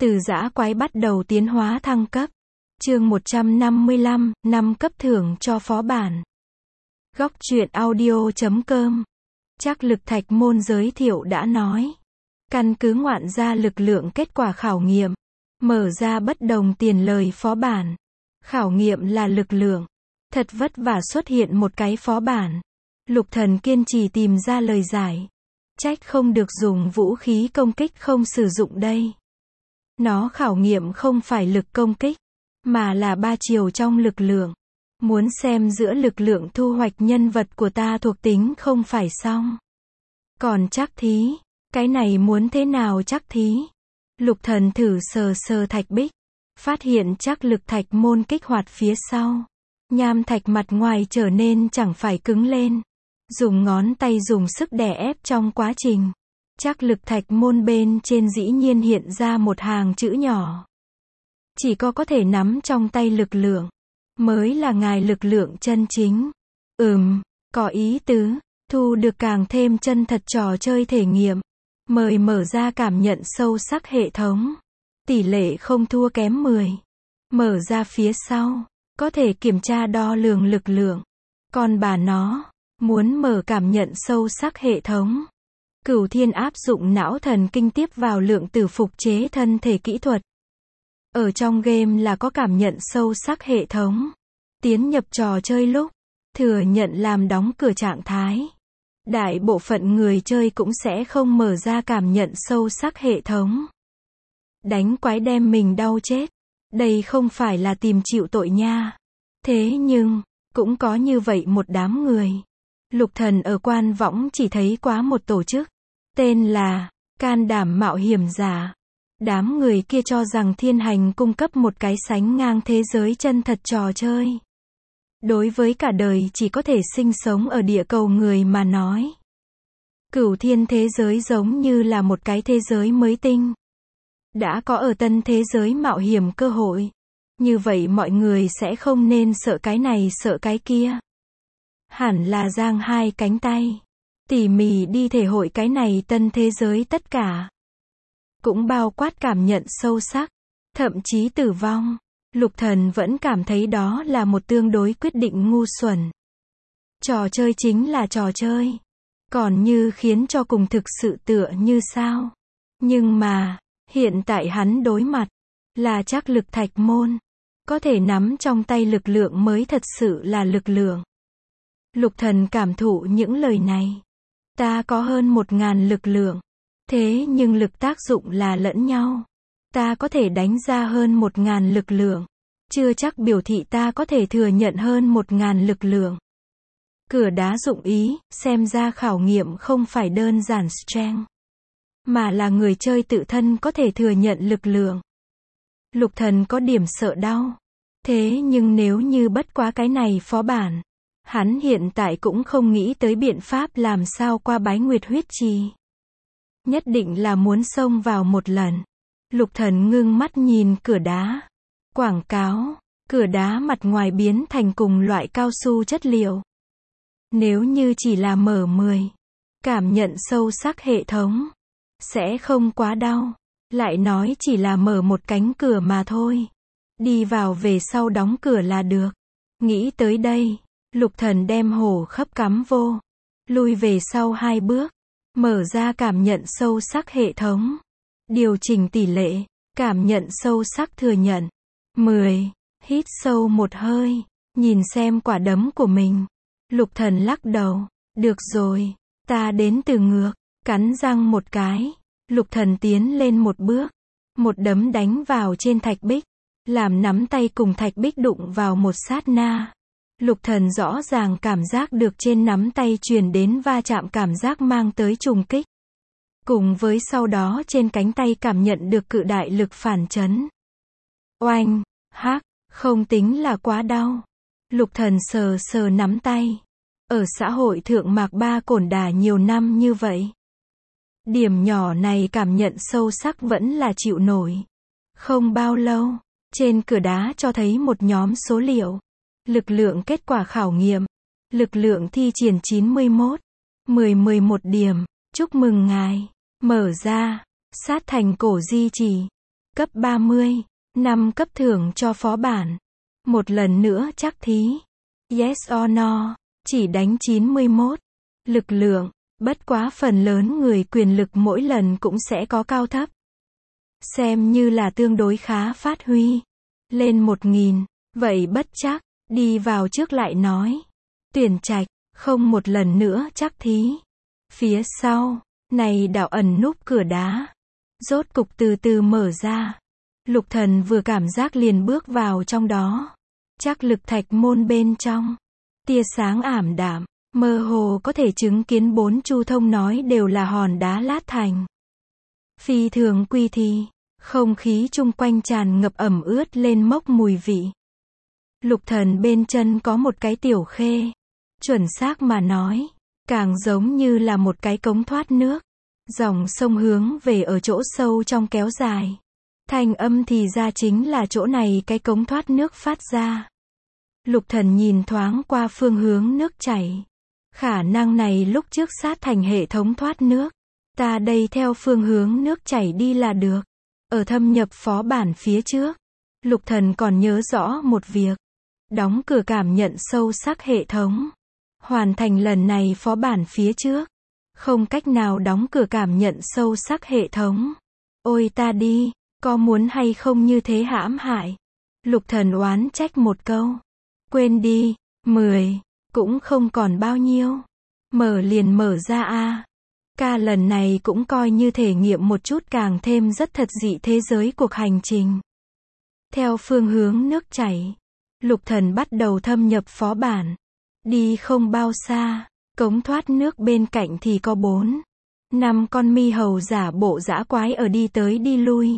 Từ dã quái bắt đầu tiến hóa thăng cấp. Chương 155, 5 cấp thưởng cho phó bản. Góc truyện audio.com. Trắc lực thạch môn giới thiệu đã nói. Căn cứ ngoạn ra lực lượng kết quả khảo nghiệm. Mở ra bất đồng tiền lời phó bản. Khảo nghiệm là lực lượng. Thật vất vả xuất hiện một cái phó bản. Lục Thần kiên trì tìm ra lời giải. Trách không được dùng vũ khí công kích không sử dụng đây. Nó khảo nghiệm không phải lực công kích, mà là ba chiều trong lực lượng. Muốn xem giữa lực lượng thu hoạch nhân vật của ta thuộc tính không phải xong. Còn trắc thí, cái này muốn thế nào trắc thí? Lục Thần thử sờ sờ thạch bích, phát hiện trắc lực thạch môn kích hoạt phía sau. Nham thạch mặt ngoài trở nên chẳng phải cứng lên. Dùng ngón tay dùng sức đè ép trong quá trình. Trắc lực thạch môn bên trên dĩ nhiên hiện ra một hàng chữ nhỏ. Chỉ có thể nắm trong tay lực lượng, mới là ngài lực lượng chân chính. Có ý tứ, thu được càng thêm chân thật trò chơi thể nghiệm. Mời mở ra cảm nhận sâu sắc hệ thống. Tỷ lệ không thua kém 10. Mở ra phía sau, có thể kiểm tra đo lường lực lượng. Còn bà nó, muốn mở cảm nhận sâu sắc hệ thống. Cửu Thiên áp dụng não thần kinh tiếp vào lượng tử phục chế thân thể kỹ thuật. Ở trong game là có cảm nhận sâu sắc hệ thống. Tiến nhập trò chơi lúc, thừa nhận làm đóng cửa trạng thái. Đại bộ phận người chơi cũng sẽ không mở ra cảm nhận sâu sắc hệ thống. Đánh quái đem mình đau chết. Đây không phải là tìm chịu tội nha. Thế nhưng, cũng có như vậy một đám người. Lục Thần ở quan võng chỉ thấy quá một tổ chức. Tên là, can đảm mạo hiểm giả. Đám người kia cho rằng thiên hành cung cấp một cái sánh ngang thế giới chân thật trò chơi. Đối với cả đời chỉ có thể sinh sống ở địa cầu người mà nói. Cửu thiên thế giới giống như là một cái thế giới mới tinh. Đã có ở tân thế giới mạo hiểm cơ hội. Như vậy mọi người sẽ không nên sợ cái này sợ cái kia. Hẳn là giang hai cánh tay. Tỉ mỉ đi thể hội cái này tân thế giới tất cả. Cũng bao quát cảm nhận sâu sắc. Thậm chí tử vong. Lục Thần vẫn cảm thấy đó là một tương đối quyết định ngu xuẩn. Trò chơi chính là trò chơi. Còn như khiến cho cùng thực sự tựa như sao. Nhưng mà, hiện tại hắn đối mặt. Là trắc lực thạch môn. Có thể nắm trong tay lực lượng mới thật sự là lực lượng. Lục Thần cảm thụ những lời này. Ta có hơn 1000 lực lượng. Thế nhưng lực tác dụng là lẫn nhau. Ta có thể đánh ra hơn 1000 lực lượng. Chưa chắc biểu thị ta có thể thừa nhận hơn 1000 lực lượng. Cửa đá dụng ý, xem ra khảo nghiệm không phải đơn giản strength. Mà là người chơi tự thân có thể thừa nhận lực lượng. Lục Thần có điểm sợ đau. Thế nhưng nếu như bất quá cái này phó bản. Hắn hiện tại cũng không nghĩ tới biện pháp làm sao qua bái nguyệt huyết trì. Nhất định là muốn xông vào một lần. Lục Thần ngưng mắt nhìn cửa đá. Quảng cáo, cửa đá mặt ngoài biến thành cùng loại cao su chất liệu. Nếu như chỉ là mở 10, cảm nhận sâu sắc hệ thống, sẽ không quá đau. Lại nói chỉ là mở một cánh cửa mà thôi. Đi vào về sau đóng cửa là được. Nghĩ tới đây. Lục Thần đem hổ khấp cắm vô. Lui về sau 2 bước. Mở ra cảm nhận sâu sắc hệ thống. Điều chỉnh tỷ lệ. Cảm nhận sâu sắc thừa nhận. 10. Hít sâu một hơi. Nhìn xem quả đấm của mình. Lục Thần lắc đầu. Được rồi. Ta đến từ ngược. Cắn răng một cái. Lục Thần tiến lên một bước. Một đấm đánh vào trên thạch bích. Làm nắm tay cùng thạch bích đụng vào một sát na. Lục Thần rõ ràng cảm giác được trên nắm tay truyền đến va chạm cảm giác mang tới trùng kích. Cùng với sau đó trên cánh tay cảm nhận được cự đại lực phản chấn. Oanh, hắc, không tính là quá đau. Lục Thần sờ sờ nắm tay. Ở xã hội thượng mạc ba cổn đả nhiều năm như vậy. Điểm nhỏ này cảm nhận sâu sắc vẫn là chịu nổi. Không bao lâu, trên cửa đá cho thấy một nhóm số liệu. Lực lượng kết quả khảo nghiệm. Lực lượng thi triển 91. 11 điểm. Chúc mừng ngài. Mở ra. Sát thành cổ di chỉ. Cấp 30. 5 cấp thưởng cho phó bản. Một lần nữa chắc thí. Yes or no. Chỉ đánh 91. Lực lượng. Bất quá phần lớn người quyền lực mỗi lần cũng sẽ có cao thấp. Xem như là tương đối khá phát huy. Lên 1000. Vậy bất chắc. Đi vào trước lại nói. Tuyển trạch. Không một lần nữa chắc thí. Phía sau. Này đạo ẩn núp cửa đá. Rốt cục từ từ mở ra. Lục Thần vừa cảm giác liền bước vào trong đó. Chắc lực thạch môn bên trong. Tia sáng ảm đạm. Mơ hồ có thể chứng kiến 4 chu thông nói đều là hòn đá lát thành. Phi thường quy thi. Không khí chung quanh tràn ngập ẩm ướt lên mốc mùi vị. Lục Thần bên chân có một cái tiểu khê. Chuẩn xác mà nói, càng giống như là một cái cống thoát nước. Dòng sông hướng về ở chỗ sâu trong kéo dài. Thanh âm thì ra chính là chỗ này cái cống thoát nước phát ra. Lục Thần nhìn thoáng qua phương hướng nước chảy. Khả năng này lúc trước sát thành hệ thống thoát nước. Ta đây theo phương hướng nước chảy đi là được. Ở thâm nhập phó bản phía trước, Lục Thần còn nhớ rõ một việc. Đóng cửa cảm nhận sâu sắc hệ thống. Hoàn thành lần này phó bản phía trước. Không cách nào đóng cửa cảm nhận sâu sắc hệ thống. Ôi ta đi, có muốn hay không như thế hãm hại. Lục Thần oán trách một câu. Quên đi, 10, cũng không còn bao nhiêu. Mở liền mở ra a. Ca lần này cũng coi như thể nghiệm một chút càng thêm rất thật dị thế giới cuộc hành trình. Theo phương hướng nước chảy, Lục Thần bắt đầu thâm nhập phó bản. Đi không bao xa, cống thoát nước bên cạnh thì có 4-5 con mi hầu giả bộ dã quái ở đi tới đi lui.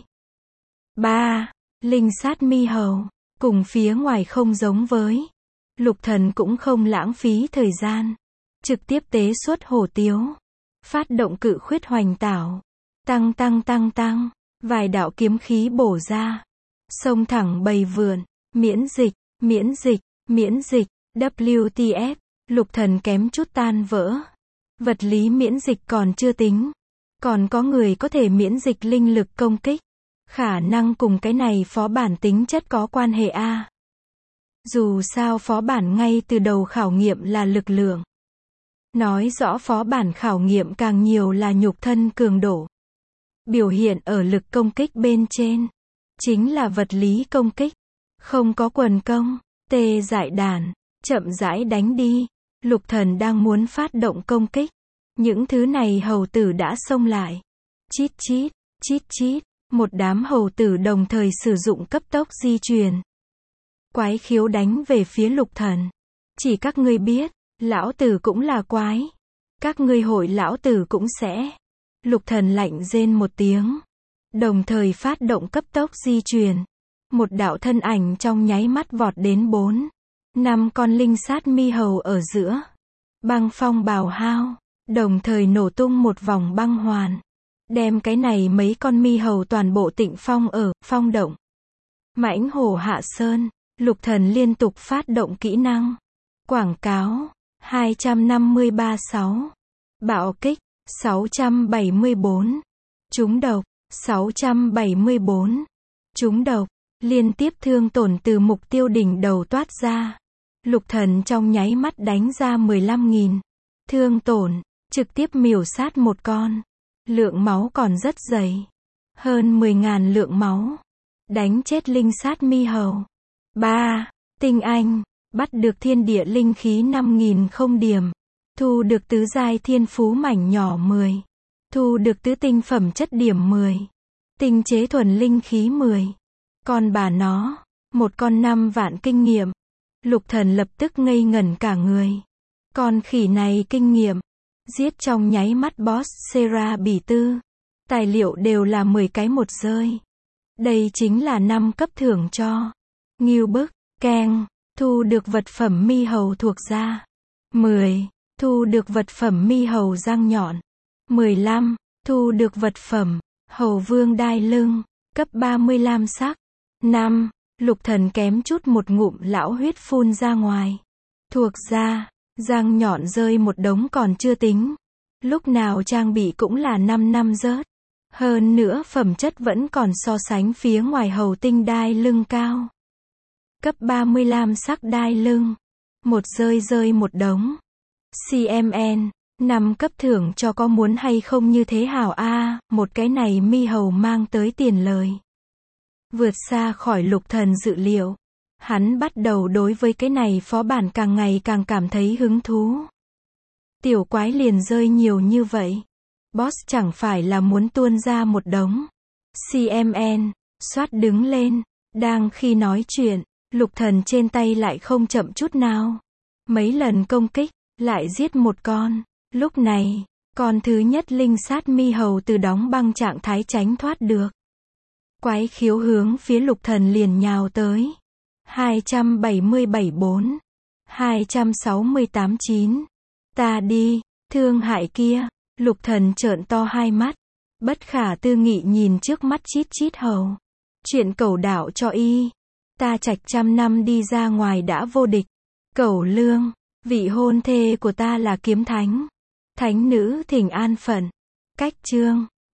3. Linh sát mi hầu, cùng phía ngoài không giống với. Lục Thần cũng không lãng phí thời gian. Trực tiếp tế xuất hổ tiếu. Phát động cự khuyết hoành tảo. Tăng tăng tăng tăng. Vài đạo kiếm khí bổ ra. Xông thẳng bầy vượn. Miễn dịch, miễn dịch, miễn dịch. WTF. Lục Thần kém chút tan vỡ. Vật lý miễn dịch còn chưa tính. Còn có người có thể miễn dịch linh lực công kích. Khả năng cùng cái này phó bản tính chất có quan hệ a. Dù sao phó bản ngay từ đầu khảo nghiệm là lực lượng. Nói rõ phó bản khảo nghiệm càng nhiều là nhục thân cường độ. Biểu hiện ở lực công kích bên trên. Chính là vật lý công kích. Không có quần công. Tê dại đàn. Chậm rãi đánh đi. Lục Thần đang muốn phát động công kích. Những thứ này hầu tử đã xông lại. Chít chít, chít chít. Một đám hầu tử đồng thời sử dụng cấp tốc di chuyển. Quái khiếu đánh về phía Lục Thần. Chỉ các ngươi biết, lão tử cũng là quái. Các ngươi hội lão tử cũng sẽ. Lục Thần lạnh rên một tiếng. Đồng thời phát động cấp tốc di chuyển. Một đạo thân ảnh trong nháy mắt vọt đến 4-5 con linh sát mi hầu ở giữa. Băng phong bào hao. Đồng thời nổ tung một vòng băng hoàn. Đem cái này mấy con mi hầu toàn bộ tịnh phong ở phong động. Mãnh hổ hạ sơn. Lục Thần liên tục phát động kỹ năng. Quảng cáo. 253-6. Bạo kích. 674. Trúng độc. 674. Trúng độc. Liên tiếp thương tổn từ mục tiêu đỉnh đầu toát ra. Lục Thần trong nháy mắt đánh ra 15.000. Thương tổn. Trực tiếp miểu sát một con. Lượng máu còn rất dày. Hơn 10.000 lượng máu. Đánh chết linh sát mi hầu. 3. Tinh anh. Bắt được thiên địa linh khí 5.000 không điểm. Thu được tứ giai thiên phú mảnh nhỏ 10. Thu được tứ tinh phẩm chất điểm 10. Tinh chế thuần linh khí 10. Con bà nó. Một con 5 vạn kinh nghiệm. Lục Thần lập tức ngây ngẩn cả người. Con khỉ này kinh nghiệm. Giết trong nháy mắt boss Sera bỉ tư. Tài liệu đều là 10 cái một rơi. Đây chính là 5 cấp thưởng cho. Ngưu bức, keng. Thu được vật phẩm mi hầu thuộc da. 10. Thu được vật phẩm mi hầu răng nhọn. 15. Thu được vật phẩm hầu vương đai lưng. Cấp 35 sắc. 5. Lục Thần kém chút một ngụm lão huyết phun ra ngoài. Thuộc da. Răng nhọn rơi một đống còn chưa tính. Lúc nào trang bị cũng là 5 năm rớt. Hơn nữa phẩm chất vẫn còn so sánh phía ngoài hầu tinh đai lưng cao. Cấp 35 sắc đai lưng. Một rơi rơi một đống. CMN. 5 cấp thưởng cho có muốn hay không như thế hảo a, một cái này mi hầu mang tới tiền lời. Vượt xa khỏi Lục Thần dự liệu. Hắn bắt đầu đối với cái này phó bản càng ngày càng cảm thấy hứng thú. Tiểu quái liền rơi nhiều như vậy. Boss chẳng phải là muốn tuôn ra một đống. CMN. Soát đứng lên. Đang khi nói chuyện, Lục Thần trên tay lại không chậm chút nào. Mấy lần công kích, lại giết một con. Lúc này, con thứ nhất linh sát mi hầu từ đóng băng trạng thái tránh thoát được. Quái khiếu hướng phía Lục Thần liền nhào tới. 277-4. 268-9. Ta đi, thương hại kia. Lục Thần trợn to hai mắt. Bất khả tư nghị nhìn trước mắt chít chít hầu. Chuyện cẩu đạo cho y. Ta trạch 100 năm đi ra ngoài đã vô địch. Cẩu lương, vị hôn thê của ta là kiếm thánh. Thánh nữ thỉnh an phận. Cách chương.